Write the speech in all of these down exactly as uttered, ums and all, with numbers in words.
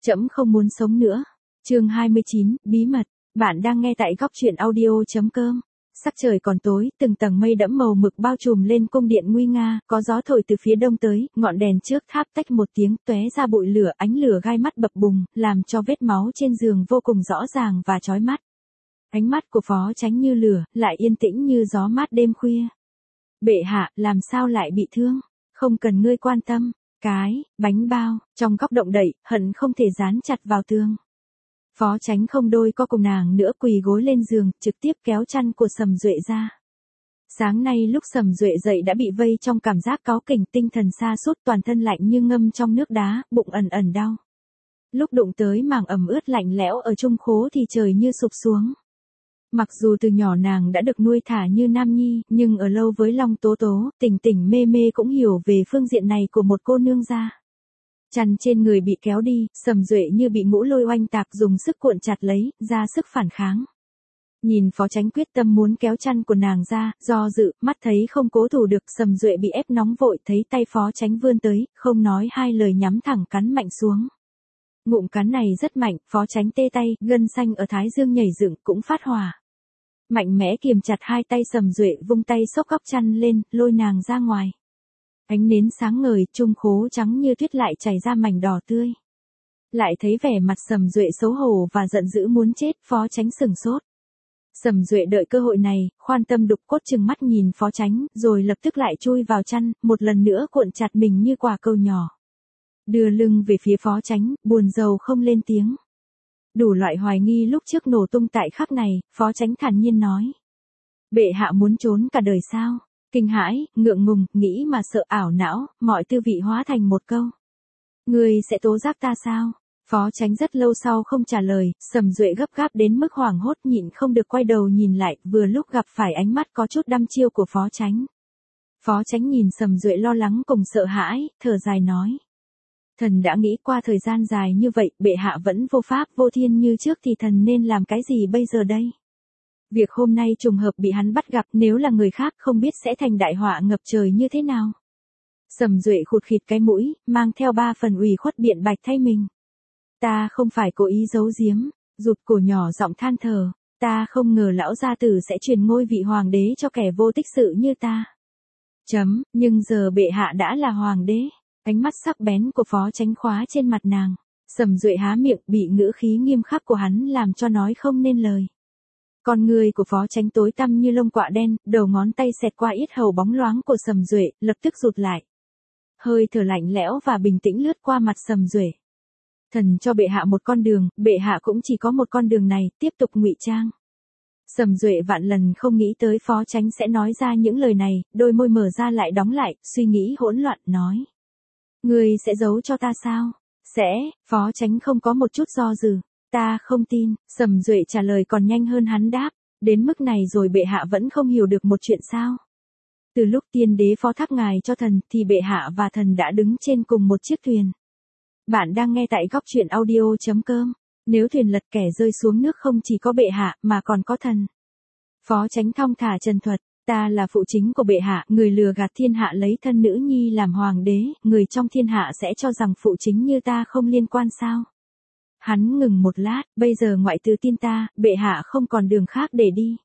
Trẫm không muốn sống nữa. Chương hai mươi chín, bí mật. Bạn đang nghe tại góc truyện audio chấm com. Sắc trời còn tối, từng tầng mây đẫm màu mực bao trùm lên cung điện nguy nga, có gió thổi từ phía đông tới, ngọn đèn trước tháp tách một tiếng, tóe ra bụi lửa, ánh lửa gai mắt bập bùng, làm cho vết máu trên giường vô cùng rõ ràng và chói mắt. Ánh mắt của Phó Chánh như lửa, lại yên tĩnh như gió mát đêm khuya. Bệ hạ, làm sao lại bị thương? Không cần ngươi quan tâm. Cái, bánh bao, trong góc động đậy, hận không thể dán chặt vào tường. Phó Chánh không đôi co cùng nàng nữa, quỳ gối lên giường, trực tiếp kéo chăn của Sầm Duệ ra. Sáng nay lúc Sầm Duệ dậy đã bị vây trong cảm giác cáu kỉnh, tinh thần sa sút, toàn thân lạnh như ngâm trong nước đá, bụng ẩn ẩn đau. Lúc đụng tới màng ẩm ướt lạnh lẽo ở trung khố thì trời như sụp xuống. Mặc dù từ nhỏ nàng đã được nuôi thả như nam nhi, nhưng ở lâu với Long Tố Tố, tỉnh tỉnh mê mê cũng hiểu về phương diện này của một cô nương gia. Chăn trên người bị kéo đi, Sầm Duệ như bị ngũ lôi oanh tạc, dùng sức cuộn chặt lấy, ra sức phản kháng. Nhìn Phó Chánh quyết tâm muốn kéo chăn của nàng ra, do dự, mắt thấy không cố thủ được, Sầm Duệ bị ép nóng vội, thấy tay Phó Chánh vươn tới, không nói hai lời nhắm thẳng cắn mạnh xuống. Ngụm cắn này rất mạnh, Phó Chánh tê tay, gân xanh ở thái dương nhảy dựng cũng phát hỏa. Mạnh mẽ kiềm chặt hai tay, Sầm Duệ vung tay xốc góc chăn lên, lôi nàng ra ngoài. Ánh nến sáng ngời, trung khố trắng như tuyết lại chảy ra mảnh đỏ tươi. Lại thấy vẻ mặt Sầm Duệ xấu hổ và giận dữ muốn chết, Phó Chánh sừng sốt. Sầm Duệ đợi cơ hội này, khoan tâm đục cốt trừng mắt nhìn Phó Chánh, rồi lập tức lại chui vào chăn, một lần nữa cuộn chặt mình như quả cầu nhỏ. Đưa lưng về phía Phó Chánh, buồn rầu không lên tiếng. Đủ loại hoài nghi lúc trước nổ tung tại khắc này, Phó Chánh thản nhiên nói. Bệ hạ muốn trốn cả đời sao? Kinh hãi, ngượng ngùng, nghĩ mà sợ, ảo não, mọi tư vị hóa thành một câu. Ngươi sẽ tố giác ta sao? Phó Chánh rất lâu sau không trả lời, Sầm Duệ gấp gáp đến mức hoảng hốt, nhịn không được quay đầu nhìn lại, vừa lúc gặp phải ánh mắt có chút đăm chiêu của Phó Chánh. Phó Chánh nhìn Sầm Duệ lo lắng cùng sợ hãi, thở dài nói. Thần đã nghĩ qua thời gian dài như vậy, bệ hạ vẫn vô pháp vô thiên như trước thì thần nên làm cái gì bây giờ đây? Việc hôm nay trùng hợp bị hắn bắt gặp, nếu là người khác không biết sẽ thành đại họa ngập trời như thế nào. Sầm Duệ khụt khịt cái mũi, mang theo ba phần ủy khuất biện bạch thay mình. Ta không phải cố ý giấu giếm, rụt cổ nhỏ giọng than thở, ta không ngờ lão gia tử sẽ truyền ngôi vị hoàng đế cho kẻ vô tích sự như ta. Chấm, nhưng giờ bệ hạ đã là hoàng đế. Ánh mắt sắc bén của Phó Chánh khóa trên mặt nàng. Sầm Duệ há miệng, bị ngữ khí nghiêm khắc của hắn làm cho nói không nên lời. Con người của Phó Chánh tối tăm như lông quạ đen, đầu ngón tay xẹt qua yết hầu bóng loáng của Sầm Duệ, lập tức rụt lại. Hơi thở lạnh lẽo và bình tĩnh lướt qua mặt Sầm Duệ. Thần cho bệ hạ một con đường, bệ hạ cũng chỉ có một con đường này, tiếp tục ngụy trang. Sầm Duệ vạn lần không nghĩ tới Phó Chánh sẽ nói ra những lời này, đôi môi mở ra lại đóng lại, suy nghĩ hỗn loạn, nói. Ngươi sẽ giấu cho ta sao? Sẽ, Phó Chánh không có một chút do dự. Ta không tin, Sầm Duệ trả lời còn nhanh hơn hắn đáp. Đến mức này rồi bệ hạ vẫn không hiểu được một chuyện sao? Từ lúc tiên đế phó thác ngài cho thần thì bệ hạ và thần đã đứng trên cùng một chiếc thuyền. Bạn đang nghe tại góc truyện audio chấm com. Nếu thuyền lật kẻ rơi xuống nước không chỉ có bệ hạ mà còn có thần. Phó Chánh thong thả trần thuật. Ta là phụ chính của bệ hạ, người lừa gạt thiên hạ lấy thân nữ nhi làm hoàng đế, người trong thiên hạ sẽ cho rằng phụ chính như ta không liên quan sao? Hắn ngừng một lát, bây giờ ngoại trừ tin ta, bệ hạ không còn đường khác để đi.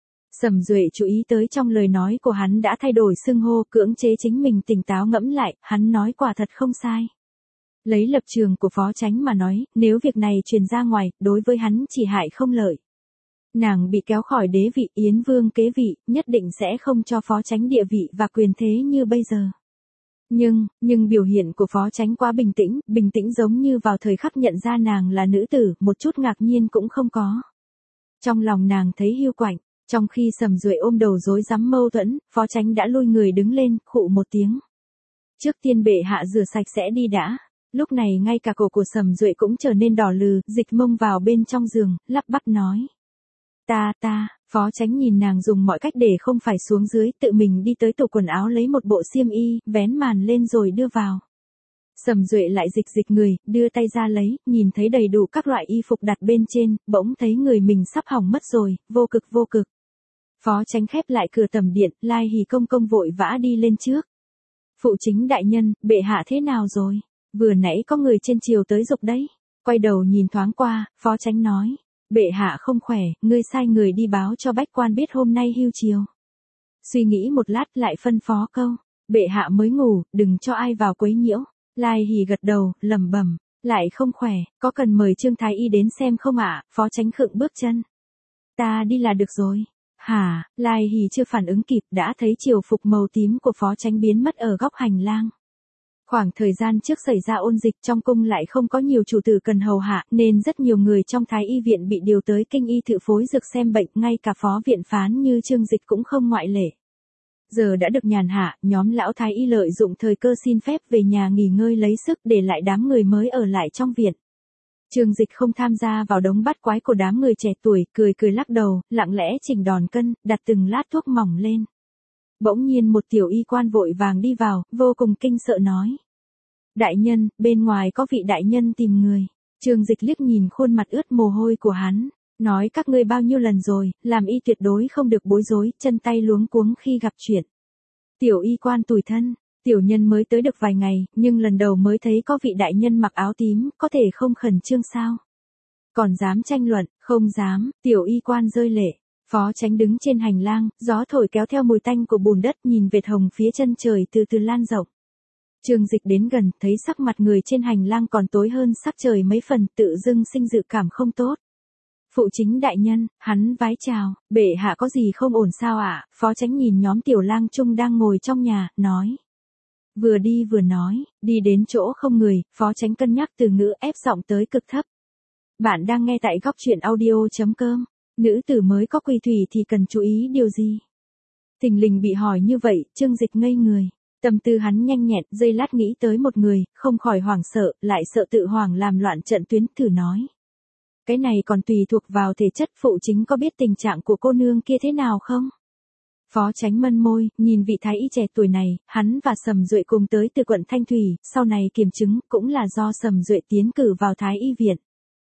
Sầm Duệ chú ý tới trong lời nói của hắn đã thay đổi xưng hô, cưỡng chế chính mình tỉnh táo ngẫm lại, hắn nói quả thật không sai. Lấy lập trường của Phó Chánh mà nói, nếu việc này truyền ra ngoài, đối với hắn chỉ hại không lợi. Nàng bị kéo khỏi đế vị, Yến Vương kế vị, nhất định sẽ không cho Phó Chánh địa vị và quyền thế như bây giờ. Nhưng, nhưng biểu hiện của Phó Chánh quá bình tĩnh, bình tĩnh giống như vào thời khắc nhận ra nàng là nữ tử, một chút ngạc nhiên cũng không có. Trong lòng nàng thấy hiu quạnh, trong khi Sầm Duệ ôm đầu rối rắm mâu thuẫn, Phó Chánh đã lôi người đứng lên, khụ một tiếng. Trước tiên bệ hạ rửa sạch sẽ đi đã. Lúc này ngay cả cổ của Sầm Duệ cũng trở nên đỏ lừ, dịch mông vào bên trong giường, lắp bắp nói. Ta, ta, Phó Chánh nhìn nàng dùng mọi cách để không phải xuống dưới, tự mình đi tới tủ quần áo lấy một bộ xiêm y, vén màn lên rồi đưa vào. Sầm Duệ lại dịch dịch người, đưa tay ra lấy, nhìn thấy đầy đủ các loại y phục đặt bên trên, bỗng thấy người mình sắp hỏng mất rồi, vô cực vô cực. Phó Chánh khép lại cửa tầm điện, Lai Hỉ công công vội vã đi lên trước. Phụ chính đại nhân, bệ hạ thế nào rồi? Vừa nãy có người trên triều tới giục đấy. Quay đầu nhìn thoáng qua, phó chánh nói. Bệ hạ không khỏe, ngươi sai người đi báo cho bách quan biết hôm nay hưu chiều. Suy nghĩ một lát lại phân phó câu. Bệ hạ mới ngủ, đừng cho ai vào quấy nhiễu. Lai Hỷ gật đầu, lẩm bẩm. Lại không khỏe, có cần mời Trương Thái Y đến xem không ạ? Phó chánh khựng bước chân. Ta đi là được rồi. Hả? Lai Hỷ chưa phản ứng kịp đã thấy triều phục màu tím của phó chánh biến mất ở góc hành lang. Khoảng thời gian trước xảy ra ôn dịch trong cung lại không có nhiều chủ tử cần hầu hạ nên rất nhiều người trong Thái Y viện bị điều tới kinh y thự phối dược xem bệnh, ngay cả phó viện phán như Trương Dịch cũng không ngoại lệ. Giờ đã được nhàn hạ, nhóm lão Thái Y lợi dụng thời cơ xin phép về nhà nghỉ ngơi lấy sức để lại đám người mới ở lại trong viện. Trương Dịch không tham gia vào đống bắt quái của đám người trẻ tuổi, cười cười lắc đầu, lặng lẽ chỉnh đòn cân, đặt từng lát thuốc mỏng lên. Bỗng nhiên một tiểu y quan vội vàng đi vào, vô cùng kinh sợ nói. Đại nhân, bên ngoài có vị đại nhân tìm người. Trương Dịch liếc nhìn khuôn mặt ướt mồ hôi của hắn, nói các ngươi bao nhiêu lần rồi, làm y tuyệt đối không được bối rối, chân tay luống cuống khi gặp chuyện. Tiểu y quan tủi thân, tiểu nhân mới tới được vài ngày, nhưng lần đầu mới thấy có vị đại nhân mặc áo tím, có thể không khẩn trương sao? Còn dám tranh luận, không dám, tiểu y quan rơi lệ. Phó chánh đứng trên hành lang, gió thổi kéo theo mùi tanh của bùn đất, nhìn vệt hồng phía chân trời từ từ lan rộng. Trương Dịch đến gần, thấy sắc mặt người trên hành lang còn tối hơn sắc trời mấy phần, tự dưng sinh dự cảm không tốt. Phụ chính đại nhân, hắn vái chào, bệ hạ có gì không ổn sao ạ? Phó chánh nhìn nhóm tiểu lang trung đang ngồi trong nhà, nói. Vừa đi vừa nói, đi đến chỗ không người, phó chánh cân nhắc từ ngữ ép giọng tới cực thấp. Bạn đang nghe tại góc truyện audio chấm com. Nữ tử mới có quy thủy thì cần chú ý điều gì? Thình lình bị hỏi như vậy, Trương Dịch ngây người. Tâm tư hắn nhanh nhẹn, giây lát nghĩ tới một người, không khỏi hoảng sợ, lại sợ tự hoảng làm loạn trận tuyến, thử nói. Cái này còn tùy thuộc vào thể chất, phụ chính có biết tình trạng của cô nương kia thế nào không? Phó chánh mân môi, nhìn vị thái y trẻ tuổi này, hắn và Sầm Duệ cùng tới từ quận Thanh Thủy, sau này kiểm chứng cũng là do Sầm Duệ tiến cử vào Thái y viện.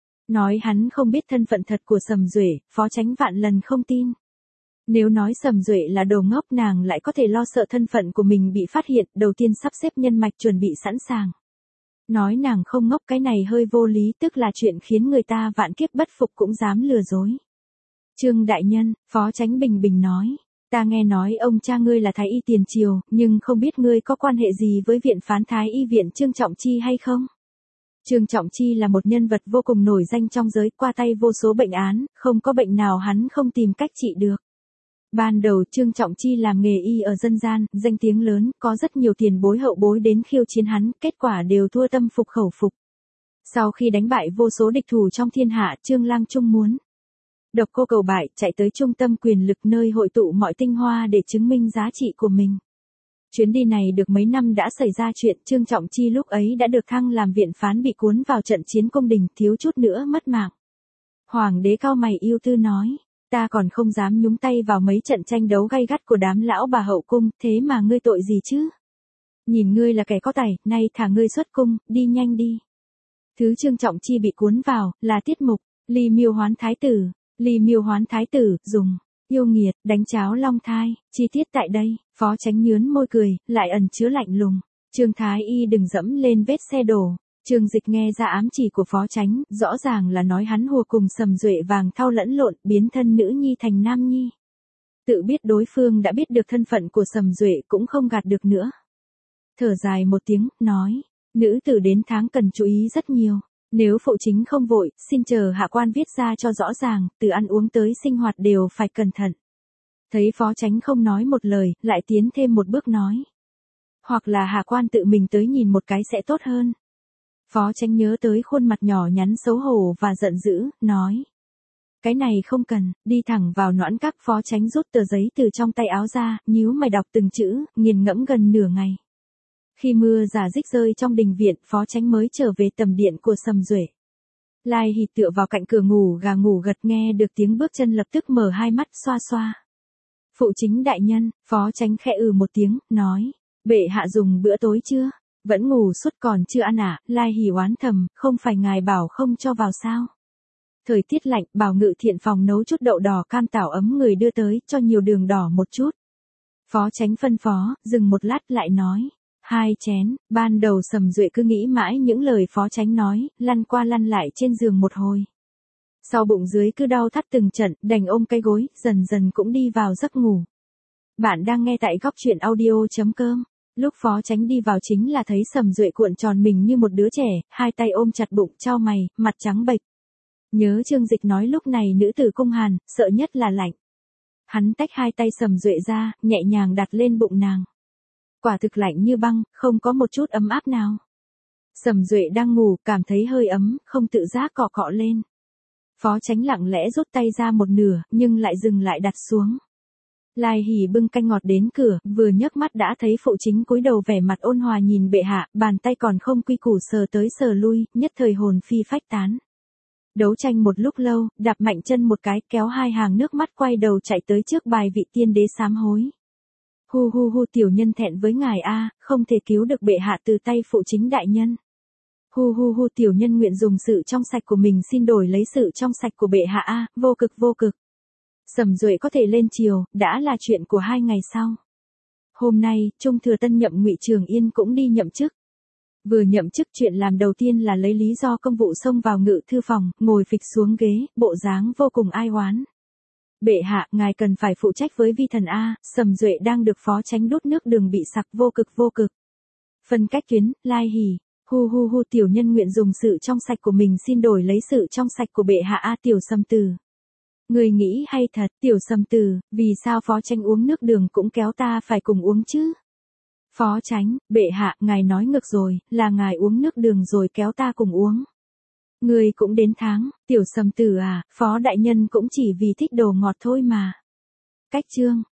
Nói hắn không biết thân phận thật của Sầm Duệ, phó chánh vạn lần không tin. Nếu nói Sầm Duệ là đồ ngốc, nàng lại có thể lo sợ thân phận của mình bị phát hiện, đầu tiên sắp xếp nhân mạch chuẩn bị sẵn sàng. Nói nàng không ngốc cái này hơi vô lý, tức là chuyện khiến người ta vạn kiếp bất phục cũng dám lừa dối. Trương đại nhân, phó chánh bình bình nói, ta nghe nói ông cha ngươi là thái y tiền triều, nhưng không biết ngươi có quan hệ gì với viện phán thái y viện Trương Trọng Chi hay không? Trương Trọng Chi là một nhân vật vô cùng nổi danh trong giới, qua tay vô số bệnh án, không có bệnh nào hắn không tìm cách trị được. Ban đầu Trương Trọng Chi làm nghề y ở dân gian, danh tiếng lớn, có rất nhiều tiền bối hậu bối đến khiêu chiến hắn, kết quả đều thua tâm phục khẩu phục. Sau khi đánh bại vô số địch thủ trong thiên hạ, Trương Lang Trung muốn độc cô cầu bại, chạy tới trung tâm quyền lực nơi hội tụ mọi tinh hoa để chứng minh giá trị của mình. Chuyến đi này được mấy năm đã xảy ra chuyện, Trương Trọng Chi lúc ấy đã được thăng làm viện phán, bị cuốn vào trận chiến cung đình, thiếu chút nữa mất mạng. Hoàng đế cao mày yêu tư nói, ta còn không dám nhúng tay vào mấy trận tranh đấu gay gắt của đám lão bà hậu cung, thế mà ngươi tội gì chứ? Nhìn ngươi là kẻ có tài, nay thả ngươi xuất cung, đi nhanh đi. Thứ Trương Trọng Chi bị cuốn vào, là tiết mục, Ly Miêu Hoán Thái Tử, Ly Miêu Hoán Thái Tử, dùng, yêu nghiệt, đánh cháo long thai, chi tiết tại đây, phó chánh nhướn môi cười, lại ẩn chứa lạnh lùng. Trương Thái Y đừng dẫm lên vết xe đổ. Trương Dịch nghe ra ám chỉ của phó chánh, rõ ràng là nói hắn hùa cùng Sầm Duệ vàng thau lẫn lộn, biến thân nữ nhi thành nam nhi. Tự biết đối phương đã biết được thân phận của Sầm Duệ cũng không gạt được nữa. Thở dài một tiếng, nói, nữ tử đến tháng cần chú ý rất nhiều. Nếu phụ chính không vội, xin chờ hạ quan viết ra cho rõ ràng, từ ăn uống tới sinh hoạt đều phải cẩn thận. Thấy phó chánh không nói một lời, lại tiến thêm một bước nói. Hoặc là hạ quan tự mình tới nhìn một cái sẽ tốt hơn. Phó chánh nhớ tới khuôn mặt nhỏ nhắn xấu hổ và giận dữ, nói. Cái này không cần, đi thẳng vào noãn các. Phó chánh rút tờ giấy từ trong tay áo ra, nhíu mày đọc từng chữ, nghiền ngẫm gần nửa ngày. Khi mưa rả rích rơi trong đình viện, phó chánh mới trở về tầm điện của Sầm Duệ. Lai Hỷ tựa vào cạnh cửa ngủ gà ngủ gật, nghe được tiếng bước chân lập tức mở hai mắt xoa xoa. Phụ chính đại nhân, phó chánh khẽ ừ một tiếng, nói, bệ hạ dùng bữa tối chưa? Vẫn ngủ suốt còn chưa ăn à? Lai Hỷ oán thầm, không phải ngài bảo không cho vào sao? Thời tiết lạnh, bảo ngự thiện phòng nấu chút đậu đỏ cam tảo ấm người đưa tới, cho nhiều đường đỏ một chút. Phó chánh phân phó, dừng một lát lại nói. Hai chén, ban đầu Sầm Duệ cứ nghĩ mãi những lời phó chánh nói, lăn qua lăn lại trên giường một hồi. Sau bụng dưới cứ đau thắt từng trận, đành ôm cái gối, dần dần cũng đi vào giấc ngủ. Bạn đang nghe tại góc truyện audio.com. Lúc phó chánh đi vào chính là thấy Sầm Duệ cuộn tròn mình như một đứa trẻ, hai tay ôm chặt bụng, chau mày, mặt trắng bệch. Nhớ Trương Dịch nói lúc này nữ tử cung hàn, sợ nhất là lạnh. Hắn tách hai tay Sầm Duệ ra, nhẹ nhàng đặt lên bụng nàng. Quả thực lạnh như băng, không có một chút ấm áp nào. Sầm Duệ đang ngủ, cảm thấy hơi ấm, không tự giác cọ cọ lên. Phó chánh lặng lẽ rút tay ra một nửa, nhưng lại dừng lại đặt xuống. Lai Hỉ bưng canh ngọt đến cửa, vừa nhấc mắt đã thấy phụ chính cúi đầu vẻ mặt ôn hòa nhìn bệ hạ, bàn tay còn không quy củ sờ tới sờ lui, nhất thời hồn phi phách tán. Đấu tranh một lúc lâu, đạp mạnh chân một cái, kéo hai hàng nước mắt quay đầu chạy tới trước bài vị tiên đế sám hối. Hu hu hu, tiểu nhân thẹn với ngài a, không thể cứu được bệ hạ từ tay phụ chính đại nhân. Hu hu hu, tiểu nhân nguyện dùng sự trong sạch của mình xin đổi lấy sự trong sạch của bệ hạ a, vô cực vô cực. Sầm Duệ có thể lên triều, đã là chuyện của hai ngày sau. Hôm nay, Trung thừa tân nhậm Ngụy Trường Yên cũng đi nhậm chức. Vừa nhậm chức, chuyện làm đầu tiên là lấy lý do công vụ xông vào ngự thư phòng, ngồi phịch xuống ghế, bộ dáng vô cùng ai oán. Bệ hạ, ngài cần phải phụ trách với vi thần a, Sầm Duệ đang được phó chánh đút nước đường bị sặc, vô cực vô cực. Phân cách tuyến, Lai Hỉ, hu hu hu, tiểu nhân nguyện dùng sự trong sạch của mình xin đổi lấy sự trong sạch của bệ hạ a, tiểu Sầm Tử. Người nghĩ hay thật, tiểu Sầm Tử, vì sao phó chánh uống nước đường cũng kéo ta phải cùng uống chứ? Phó chánh, bệ hạ, ngài nói ngược rồi, là ngài uống nước đường rồi kéo ta cùng uống. Người cũng đến tháng, tiểu Sầm Tử à, phó đại nhân cũng chỉ vì thích đồ ngọt thôi mà. Cách chương.